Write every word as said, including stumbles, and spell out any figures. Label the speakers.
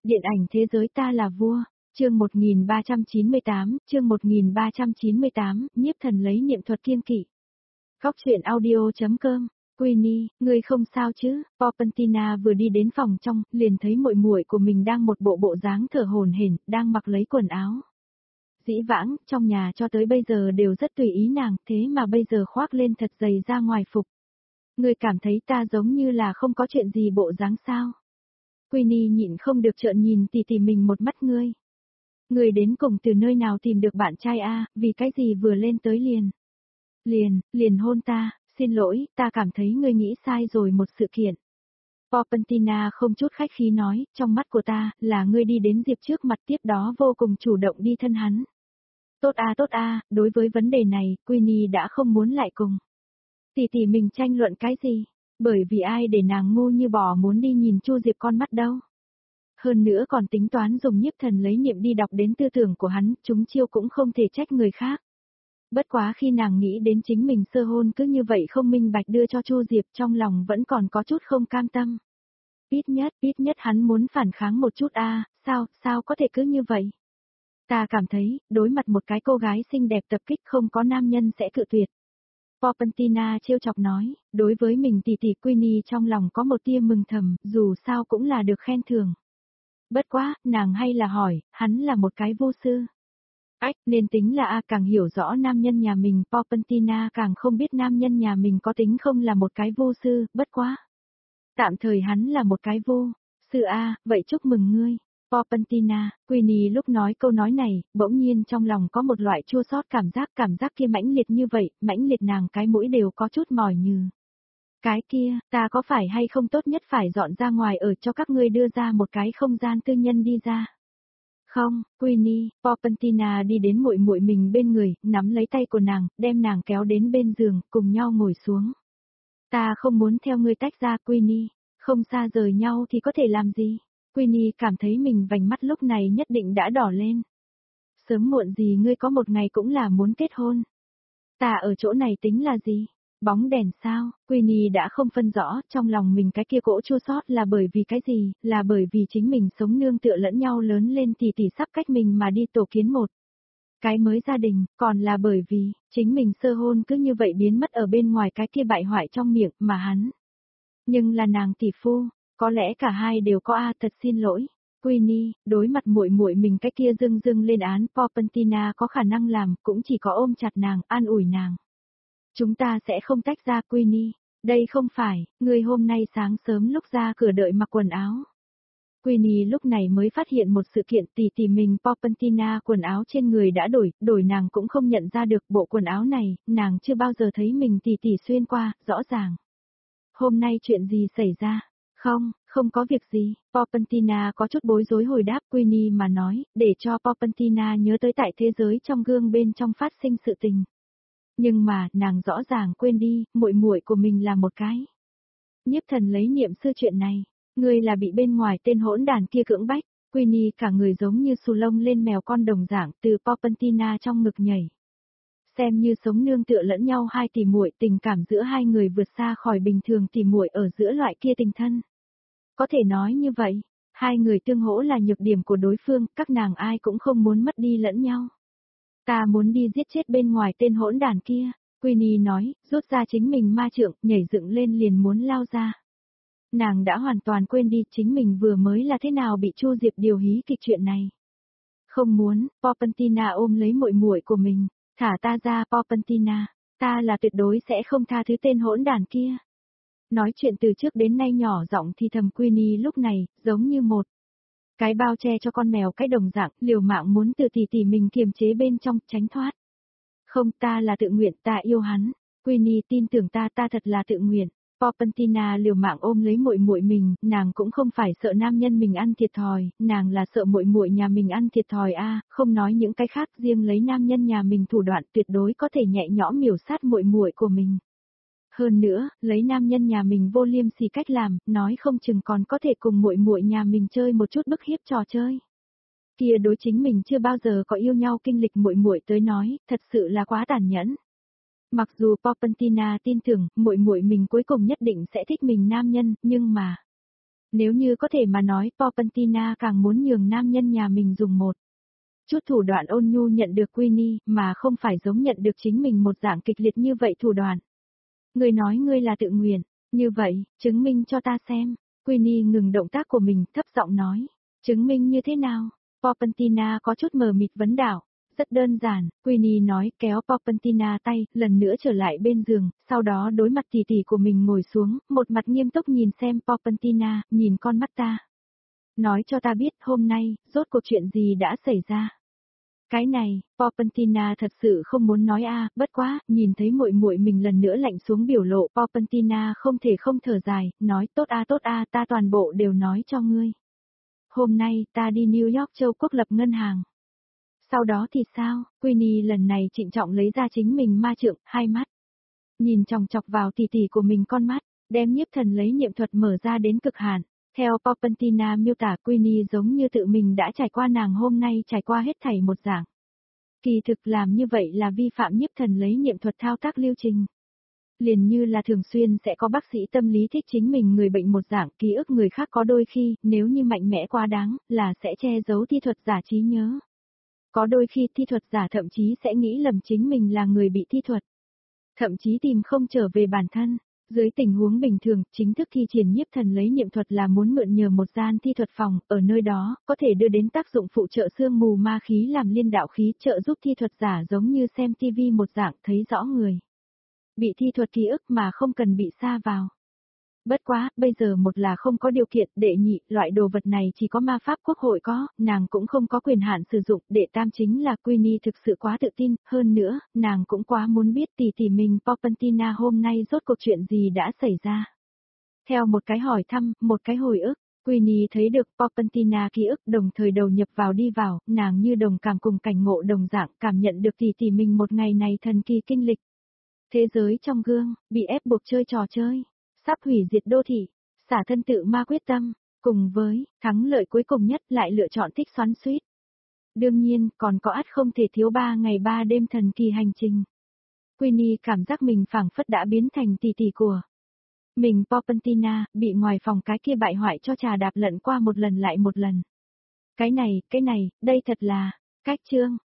Speaker 1: Điện ảnh thế giới ta là vua, chương một nghìn ba trăm chín mươi tám, chương một nghìn ba trăm chín mươi tám, nhiếp thần lấy niệm thuật kiêng kỵ. Góc truyện audio.com, Queenie, ngươi không sao chứ? Popentina vừa đi đến phòng trong, liền thấy muội muội của mình đang một bộ bộ dáng thở hổn hển, đang mặc lấy quần áo. Dĩ vãng, trong nhà cho tới bây giờ đều rất tùy ý nàng, thế mà bây giờ khoác lên thật dày ra ngoài phục. Ngươi cảm thấy ta giống như là không có chuyện gì bộ dáng sao? Queenie nhịn không được trợn nhìn tỉ tỉ mình một mắt ngươi. Ngươi đến cùng từ nơi nào tìm được bạn trai a, vì cái gì vừa lên tới liền. Liền, liền hôn ta, xin lỗi, ta cảm thấy ngươi nghĩ sai rồi một sự kiện. Popentina không chút khách khí nói, trong mắt của ta, là ngươi đi đến Diệp trước mặt tiếp đó vô cùng chủ động đi thân hắn. Tốt a tốt a, đối với vấn đề này, Queenie đã không muốn lại cùng. Tỉ tỉ mình tranh luận cái gì? Bởi vì ai để nàng ngu như bò muốn đi nhìn Chu Diệp con mắt đâu. Hơn nữa còn tính toán dùng nhiếp thần lấy niệm đi đọc đến tư tưởng của hắn, chúng chiêu cũng không thể trách người khác. Bất quá khi nàng nghĩ đến chính mình sơ hôn cứ như vậy không minh bạch đưa cho Chu Diệp trong lòng vẫn còn có chút không cam tâm. Ít nhất, ít nhất hắn muốn phản kháng một chút a, sao, sao có thể cứ như vậy? Ta cảm thấy, đối mặt một cái cô gái xinh đẹp tập kích không có nam nhân sẽ cự tuyệt. Popentina trêu chọc nói, đối với mình tỷ tỷ Queenie trong lòng có một tia mừng thầm, dù sao cũng là được khen thưởng. Bất quá, nàng hay là hỏi, hắn là một cái vô sư. Ách, nên tính là A càng hiểu rõ nam nhân nhà mình, Popentina càng không biết nam nhân nhà mình có tính không là một cái vô sư, bất quá. Tạm thời hắn là một cái vô sư A, vậy chúc mừng ngươi. Popentina, Queenie lúc nói câu nói này, bỗng nhiên trong lòng có một loại chua xót cảm giác, cảm giác kia mãnh liệt như vậy, mãnh liệt nàng cái mũi đều có chút mỏi nhừ. Cái kia, ta có phải hay không tốt nhất phải dọn ra ngoài ở cho các ngươi đưa ra một cái không gian tư nhân đi ra. Không, Queenie, Popentina đi đến muội muội mình bên người, nắm lấy tay của nàng, đem nàng kéo đến bên giường, cùng nhau ngồi xuống. Ta không muốn theo ngươi tách ra Queenie, không xa rời nhau thì có thể làm gì? Queenie cảm thấy mình vành mắt lúc này nhất định đã đỏ lên. Sớm muộn gì ngươi có một ngày cũng là muốn kết hôn. Ta ở chỗ này tính là gì? Bóng đèn sao? Queenie đã không phân rõ trong lòng mình cái kia cỗ chua xót là bởi vì cái gì, là bởi vì chính mình sống nương tựa lẫn nhau lớn lên thì tỷ sắp cách mình mà đi tổ kiến một cái mới gia đình, còn là bởi vì chính mình sơ hôn cứ như vậy biến mất ở bên ngoài cái kia bại hoại trong miệng mà hắn. Nhưng là nàng tỷ phu. Có lẽ cả hai đều có a, thật xin lỗi. Queenie, đối mặt muội muội mình cái kia dưng dưng lên án, Popentina có khả năng làm, cũng chỉ có ôm chặt nàng, an ủi nàng. Chúng ta sẽ không tách ra Queenie, đây không phải, người hôm nay sáng sớm lúc ra cửa đợi mặc quần áo. Queenie lúc này mới phát hiện một sự kiện, tỉ tỉ mình Popentina quần áo trên người đã đổi, đổi nàng cũng không nhận ra được bộ quần áo này, nàng chưa bao giờ thấy mình tỉ tỉ xuyên qua, rõ ràng. Hôm nay chuyện gì xảy ra? Không, không có việc gì, Popentina có chút bối rối hồi đáp Queenie mà nói, để cho Popentina nhớ tới tại thế giới trong gương bên trong phát sinh sự tình. Nhưng mà, nàng rõ ràng quên đi, muội muội của mình là một cái. Nhiếp thần lấy niệm sư chuyện này, ngươi là bị bên ngoài tên hỗn đàn kia cưỡng bách, Queenie cả người giống như xù lông lên mèo con đồng dạng từ Popentina trong ngực nhảy. Xem như sống nương tựa lẫn nhau hai tỷ muội, tình cảm giữa hai người vượt xa khỏi bình thường tỷ muội ở giữa loại kia tình thân. Có thể nói như vậy, hai người tương hỗ là nhược điểm của đối phương, các nàng ai cũng không muốn mất đi lẫn nhau. Ta muốn đi giết chết bên ngoài tên hỗn đàn kia, Queenie nói, rút ra chính mình ma trượng, nhảy dựng lên liền muốn lao ra. Nàng đã hoàn toàn quên đi chính mình vừa mới là thế nào bị Chu Diệp điều hí kịch chuyện này. Không muốn, Popentina ôm lấy muội muội của mình. Thả ta ra Popentina, ta là tuyệt đối sẽ không tha thứ tên hỗn đàn kia. Nói chuyện từ trước đến nay nhỏ giọng thì thầm Queenie lúc này, giống như một cái bao che cho con mèo cái đồng dạng, liều mạng muốn từ tỉ tỉ mình kiềm chế bên trong, tránh thoát. Không, ta là tự nguyện, ta yêu hắn. Queenie tin tưởng ta, ta thật là tự nguyện. Popentina liều mạng ôm lấy muội muội mình, nàng cũng không phải sợ nam nhân mình ăn thiệt thòi, nàng là sợ muội muội nhà mình ăn thiệt thòi a, không nói những cái khác, riêng lấy nam nhân nhà mình thủ đoạn tuyệt đối có thể nhẹ nhõm miểu sát muội muội của mình. Hơn nữa, lấy nam nhân nhà mình vô liêm sỉ cách làm, nói không chừng còn có thể cùng muội muội nhà mình chơi một chút bức hiếp trò chơi. Kia đối chính mình chưa bao giờ có yêu nhau kinh lịch muội muội tới nói, thật sự là quá tàn nhẫn. Mặc dù Popentina tin tưởng, muội muội mình cuối cùng nhất định sẽ thích mình nam nhân, nhưng mà Nếu như có thể mà nói, Popentina càng muốn nhường nam nhân nhà mình dùng một chút thủ đoạn ôn nhu nhận được Queenie, mà không phải giống nhận được chính mình một dạng kịch liệt như vậy thủ đoạn. Ngươi nói ngươi là tự nguyện, như vậy, chứng minh cho ta xem. Queenie ngừng động tác của mình, thấp giọng nói. Chứng minh như thế nào? Popentina có chút mờ mịt vấn đạo. Rất đơn giản, Queenie nói, kéo Popentina tay, lần nữa trở lại bên giường, sau đó đối mặt tỷ tỷ của mình ngồi xuống, một mặt nghiêm túc nhìn xem Popentina, nhìn con mắt ta. Nói cho ta biết hôm nay, rốt cuộc chuyện gì đã xảy ra. Cái này, Popentina thật sự không muốn nói a, bất quá, nhìn thấy muội muội mình lần nữa lạnh xuống biểu lộ, Popentina không thể không thở dài, nói tốt a tốt a, ta toàn bộ đều nói cho ngươi. Hôm nay, ta đi New York châu quốc lập ngân hàng. Sau đó thì sao? Queenie lần này trịnh trọng lấy ra chính mình ma trượng, hai mắt. Nhìn chòng chọc vào tỷ tỷ của mình con mắt, đem nhiếp thần lấy niệm thuật mở ra đến cực hạn. Theo Popentina miêu tả, Queenie giống như tự mình đã trải qua nàng hôm nay trải qua hết thảy một dạng. Kỳ thực làm như vậy là vi phạm nhiếp thần lấy niệm thuật thao tác lưu trình. Liền như là thường xuyên sẽ có bác sĩ tâm lý thích chính mình người bệnh một dạng, ký ức người khác có đôi khi, nếu như mạnh mẽ quá đáng, là sẽ che giấu thi thuật giả trí nhớ. Có đôi khi thi thuật giả thậm chí sẽ nghĩ lầm chính mình là người bị thi thuật. Thậm chí tìm không trở về bản thân. Dưới tình huống bình thường, chính thức thi triển nhiếp thần lấy niệm thuật là muốn mượn nhờ một gian thi thuật phòng, ở nơi đó, có thể đưa đến tác dụng phụ trợ sương mù ma khí làm liên đạo khí, trợ giúp thi thuật giả giống như xem tivi một dạng thấy rõ người. Bị thi thuật ký ức mà không cần bị sa vào. Bất quá, bây giờ một là không có điều kiện, đệ nhị, loại đồ vật này chỉ có ma pháp quốc hội có, nàng cũng không có quyền hạn sử dụng, đệ tam chính là Queenie thực sự quá tự tin, hơn nữa, nàng cũng quá muốn biết tỷ tỷ mình Popentina hôm nay rốt cuộc chuyện gì đã xảy ra. Theo một cái hỏi thăm, một cái hồi ức, Queenie thấy được Popentina ký ức đồng thời đầu nhập vào đi vào, nàng như đồng cảm cùng cảnh ngộ đồng dạng, cảm nhận được tỷ tỷ mình một ngày này thần kỳ kinh lịch. Thế giới trong gương, bị ép buộc chơi trò chơi. Sắp hủy diệt đô thị, xả thân tự ma quyết tâm, cùng với thắng lợi cuối cùng nhất lại lựa chọn thích xoắn xuýt. Đương nhiên, còn có ắt không thể thiếu ba ngày ba đêm thần kỳ hành trình. Queenie cảm giác mình phảng phất đã biến thành tỷ tỷ của mình Popentina, bị ngoài phòng cái kia bại hoại cho trà đạp lẫn qua một lần lại một lần. Cái này, cái này, đây thật là, cách chương.